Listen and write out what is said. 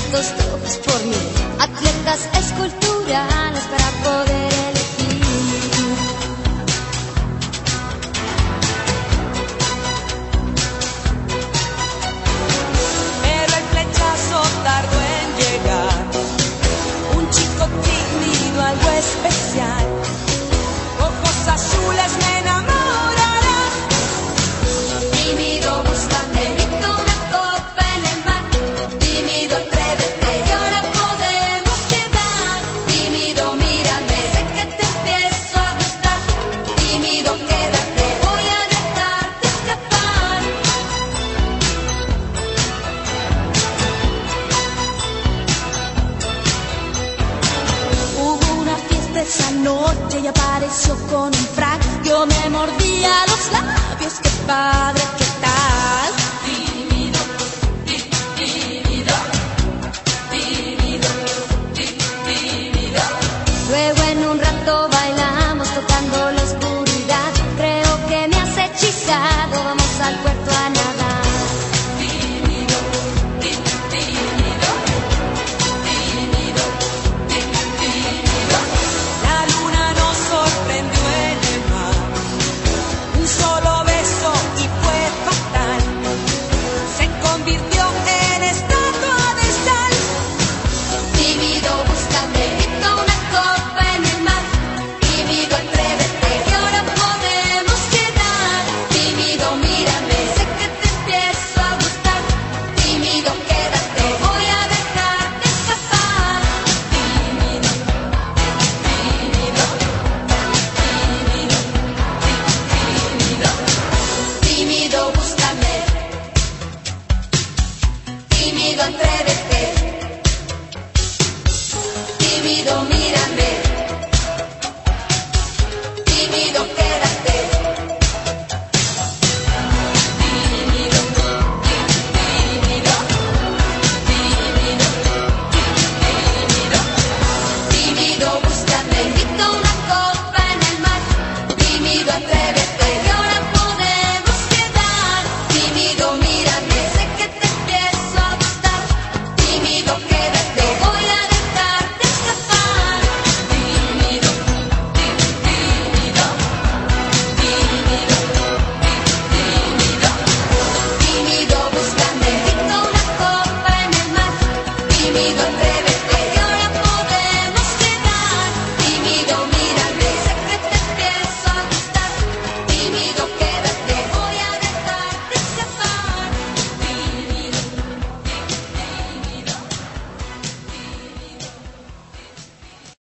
estos trozos por mí, atletas esculturales para poder elegir. Pero el flechazo tardó en llegar, un chico tímido, algo especial, ojos azules me enamorarán. Tímido, búscame, grito una copa en el mar. Tímido, atrévete, y ahora podemos quedar. Tímido, mírame, sé que te empiezo a gustar. Tímido, quédate, voy a dejarte escapar. Hubo una fiesta esa noche y apareció con un frac. Yo me mordía los labios, qué padre, qué tal. Tímido, tímido, tímido, tímido. Luego en un rato bailamos tocando la oscuridad. Creo que me has hechizado, vamos al puerto a nadar. Tímido, tímido, tímido, tímido. La luna nos sorprendió en el mar, un solo beso y fue fatal, se convirtió en estatua de sal. Tímido, búscame, grito una copa en el mar. Tímido, atrévete, y ahora podemos quedar. Tímido, mírame, sé que te empiezo a gustar. Tímido, quédate, voy a dejarte escapar. Tímido, tímido, tímido, tímido, búscame. Tímido, atrévete.